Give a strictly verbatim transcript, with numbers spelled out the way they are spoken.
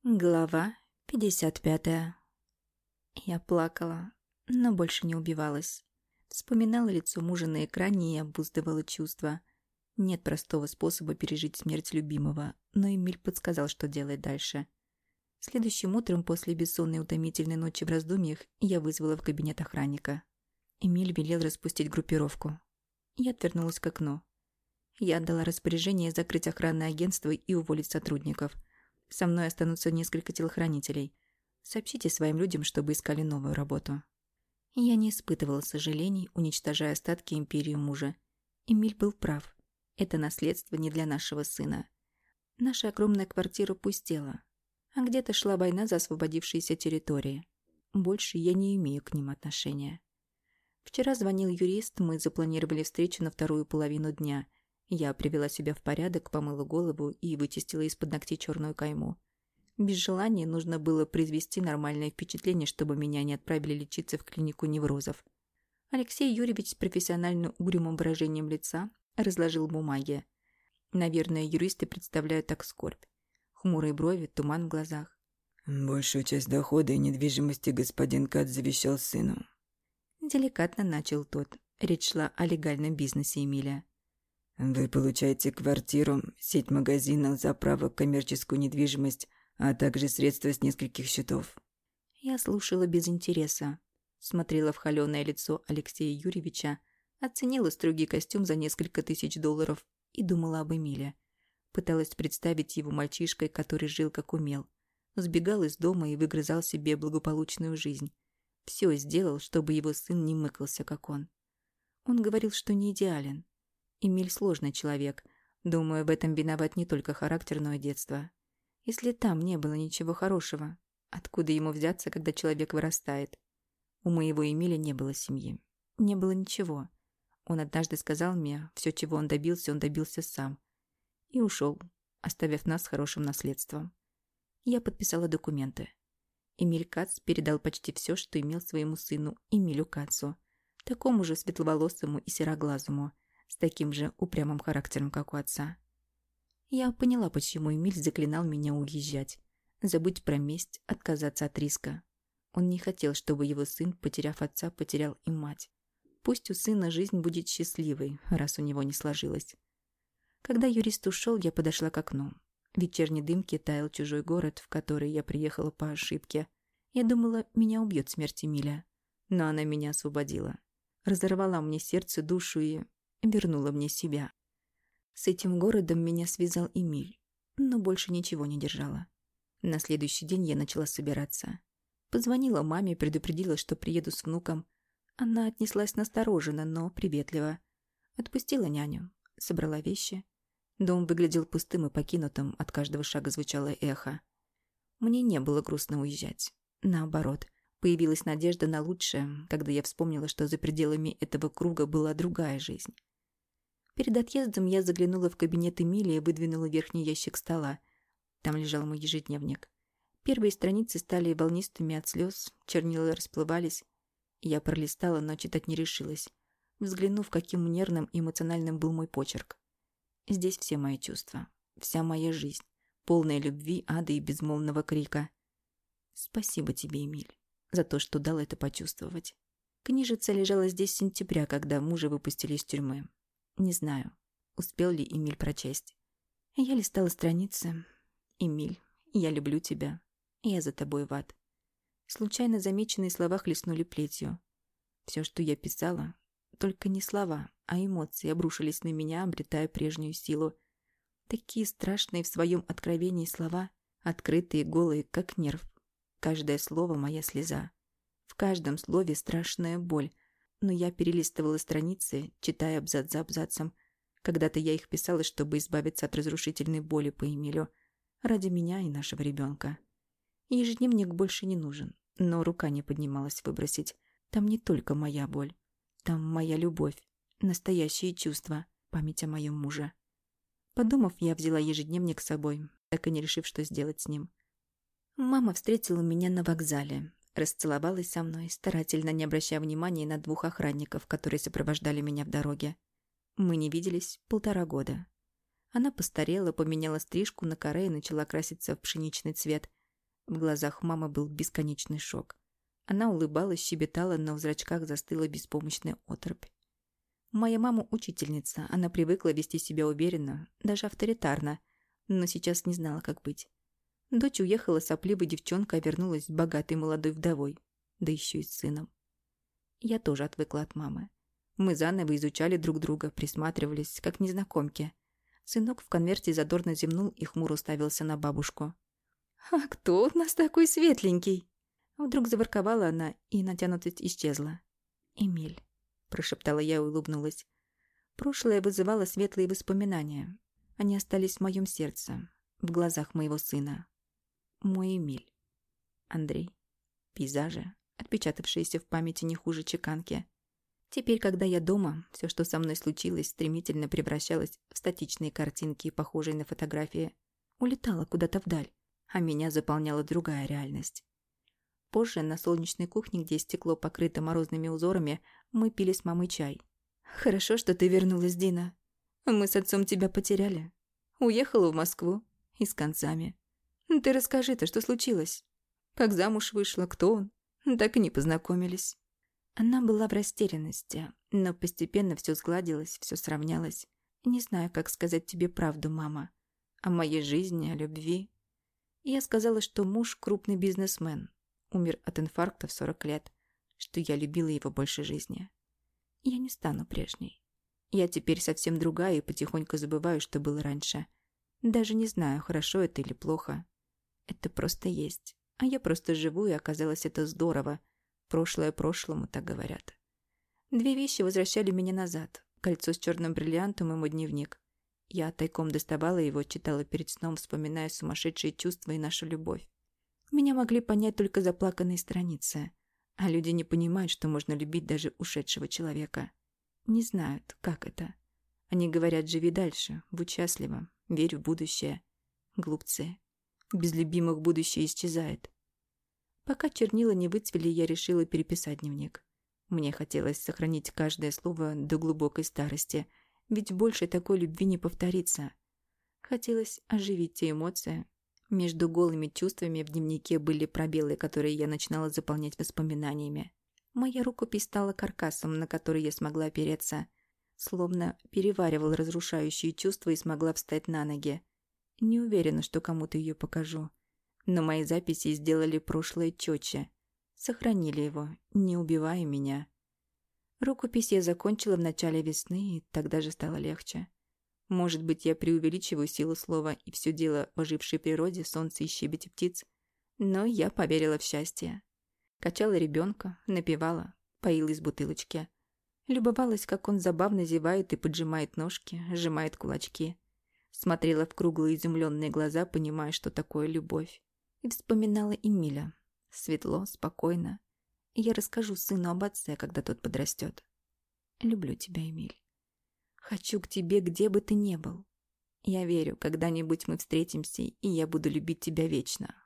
Глава пятьдесят пятая. Я плакала, но больше не убивалась. Вспоминала лицо мужа на экране и обуздывала чувства. Нет простого способа пережить смерть любимого, но Эмиль подсказал, что делать дальше. Следующим утром после бессонной утомительной ночи в раздумьях я вызвала в кабинет охранника. Эмиль велел распустить группировку. Я отвернулась к окну. Я отдала распоряжение закрыть охранное агентство и уволить сотрудников. Со мной останутся несколько телохранителей. Сообщите своим людям, чтобы искали новую работу. Я не испытывала сожалений, уничтожая остатки империи мужа. Эмиль был прав. Это наследство не для нашего сына. Наша огромная квартира пустела. А где-то шла война за освободившиеся территории. Больше я не имею к ним отношения. Вчера звонил юрист, мы запланировали встречу на вторую половину дня. Я привела себя в порядок, помыла голову и вычистила из-под ногтей черную кайму. Без желания нужно было произвести нормальное впечатление, чтобы меня не отправили лечиться в клинику неврозов. Алексей Юрьевич с профессионально угрюмым выражением лица разложил бумаги. Наверное, юристы представляют так скорбь. Хмурые брови, туман в глазах. «Большую часть дохода и недвижимости господин Кат завещал сыну». Деликатно начал тот. Речь шла о легальном бизнесе Эмиля. «Вы получаете квартиру, сеть магазинов, заправок, коммерческую недвижимость, а также средства с нескольких счетов». Я слушала без интереса. Смотрела в холёное лицо Алексея Юрьевича, оценила строгий костюм за несколько тысяч долларов и думала об Эмиле. Пыталась представить его мальчишкой, который жил как умел. Сбегал из дома и выгрызал себе благополучную жизнь. Все сделал, чтобы его сын не мыкался, как он. Он говорил, что не идеален. Эмиль сложный человек. Думаю, в этом виноват не только характер, но и детство. Если там не было ничего хорошего, откуда ему взяться, когда человек вырастает? У моего Эмиля не было семьи. Не было ничего. Он однажды сказал мне, все, чего он добился, он добился сам. И ушел, оставив нас с хорошим наследством. Я подписала документы. Эмиль Кац передал почти все, что имел своему сыну Эмилю Кацу, такому же светловолосому и сероглазому, с таким же упрямым характером, как у отца. Я поняла, почему Эмиль заклинал меня уезжать, забыть про месть, отказаться от риска. Он не хотел, чтобы его сын, потеряв отца, потерял и мать. Пусть у сына жизнь будет счастливой, раз у него не сложилось. Когда юрист ушел, я подошла к окну. В вечерней дымке таял чужой город, в который я приехала по ошибке. Я думала, меня убьет смерть Эмиля, но она меня освободила. Разорвала мне сердце, душу и вернула мне себя. С этим городом меня связал Эмиль, но больше ничего не держала. На следующий день я начала собираться. Позвонила маме, предупредила, что приеду с внуком. Она отнеслась настороженно, но приветливо. Отпустила няню, собрала вещи. Дом выглядел пустым и покинутым, от каждого шага звучало эхо. Мне не было грустно уезжать. Наоборот, появилась надежда на лучшее, когда я вспомнила, что за пределами этого круга была другая жизнь. Перед отъездом я заглянула в кабинет Эмилия и выдвинула верхний ящик стола. Там лежал мой ежедневник. Первые страницы стали волнистыми от слез, чернила расплывались. Я пролистала, но читать не решилась, взглянув, каким нервным и эмоциональным был мой почерк. Здесь все мои чувства, вся моя жизнь, полная любви, ада и безмолвного крика. Спасибо тебе, Эмиль, за то, что дал это почувствовать. Книжица лежала здесь с сентября, когда мужа выпустили из тюрьмы. Не знаю, успел ли Эмиль прочесть. Я листала страницы. Эмиль, я люблю тебя. Я за тобой в ад. Случайно замеченные слова хлестнули плетью. Все, что я писала, только не слова, а эмоции обрушились на меня, обретая прежнюю силу. Такие страшные в своем откровении слова, открытые, голые, как нерв. Каждое слово — моя слеза. В каждом слове страшная боль. Но я перелистывала страницы, читая абзац за абзацем. Когда-то я их писала, чтобы избавиться от разрушительной боли по Эмилю. Ради меня и нашего ребенка. Ежедневник больше не нужен, но рука не поднималась выбросить. Там не только моя боль. Там моя любовь, настоящие чувства, память о моем муже. Подумав, я взяла ежедневник с собой, так и не решив, что сделать с ним. Мама встретила меня на вокзале. Расцеловалась со мной, старательно не обращая внимания на двух охранников, которые сопровождали меня в дороге. Мы не виделись полтора года. Она постарела, поменяла стрижку на каре и начала краситься в пшеничный цвет. В глазах мамы был бесконечный шок. Она улыбалась, щебетала, но в зрачках застыла беспомощная оторопь. Моя мама учительница, она привыкла вести себя уверенно, даже авторитарно, но сейчас не знала, как быть. Дочь уехала сопливой девчонкой, а вернулась богатой молодой вдовой, да еще и с сыном. Я тоже отвыкла от мамы. Мы заново изучали друг друга, присматривались, как незнакомки. Сынок в конверте задорно зевнул и хмуро уставился на бабушку. «А кто у нас такой светленький?» Вдруг заворковала она, и натянутость исчезла. «Эмиль», — прошептала я и улыбнулась. Прошлое вызывало светлые воспоминания. Они остались в моем сердце, в глазах моего сына. Мой Эмиль. Андрей. Пейзажи, отпечатавшиеся в памяти не хуже чеканки. Теперь, когда я дома, все, что со мной случилось, стремительно превращалось в статичные картинки, похожие на фотографии. Улетала куда-то вдаль, а меня заполняла другая реальность. Позже на солнечной кухне, где стекло покрыто морозными узорами, мы пили с мамой чай. «Хорошо, что ты вернулась, Дина. Мы с отцом тебя потеряли. Уехала в Москву. И с концами. Ты расскажи-то, что случилось? Как замуж вышла, кто он? Так и не познакомились». Она была в растерянности, но постепенно все сгладилось, все сравнялось. Не знаю, как сказать тебе правду, мама. О моей жизни, о любви. Я сказала, что муж крупный бизнесмен. Умер от инфаркта в сорок лет. Что я любила его больше жизни. Я не стану прежней. Я теперь совсем другая и потихоньку забываю, что было раньше. Даже не знаю, хорошо это или плохо. Это просто есть. А я просто живу, и оказалось это здорово. Прошлое прошлому, так говорят. Две вещи возвращали меня назад. Кольцо с черным бриллиантом и мой дневник. Я тайком доставала его, читала перед сном, вспоминая сумасшедшие чувства и нашу любовь. Меня могли понять только заплаканные страницы. А люди не понимают, что можно любить даже ушедшего человека. Не знают, как это. Они говорят: живи дальше, будь счастлива, верь в будущее. Глупцы. Без любимых будущее исчезает. Пока чернила не выцвели, я решила переписать дневник. Мне хотелось сохранить каждое слово до глубокой старости, ведь больше такой любви не повторится. Хотелось оживить те эмоции. Между голыми чувствами в дневнике были пробелы, которые я начинала заполнять воспоминаниями. Моя рукопись стала каркасом, на который я смогла опереться, словно переваривал разрушающие чувства и смогла встать на ноги. Не уверена, что кому-то ее покажу. Но мои записи сделали прошлое четче. Сохранили его, не убивая меня. Рукопись я закончила в начале весны, и тогда же стало легче. Может быть, я преувеличиваю силу слова и все дело в ожившей природе, солнце и щебете птиц. Но я поверила в счастье. Качала ребенка, напевала, поила из бутылочки. Любовалась, как он забавно зевает и поджимает ножки, сжимает кулачки. Смотрела в круглые изумленные глаза, понимая, что такое любовь. И вспоминала Эмиля. Светло, спокойно. И я расскажу сыну об отце, когда тот подрастет. Люблю тебя, Эмиль. Хочу к тебе, где бы ты ни был. Я верю, когда-нибудь мы встретимся, и я буду любить тебя вечно.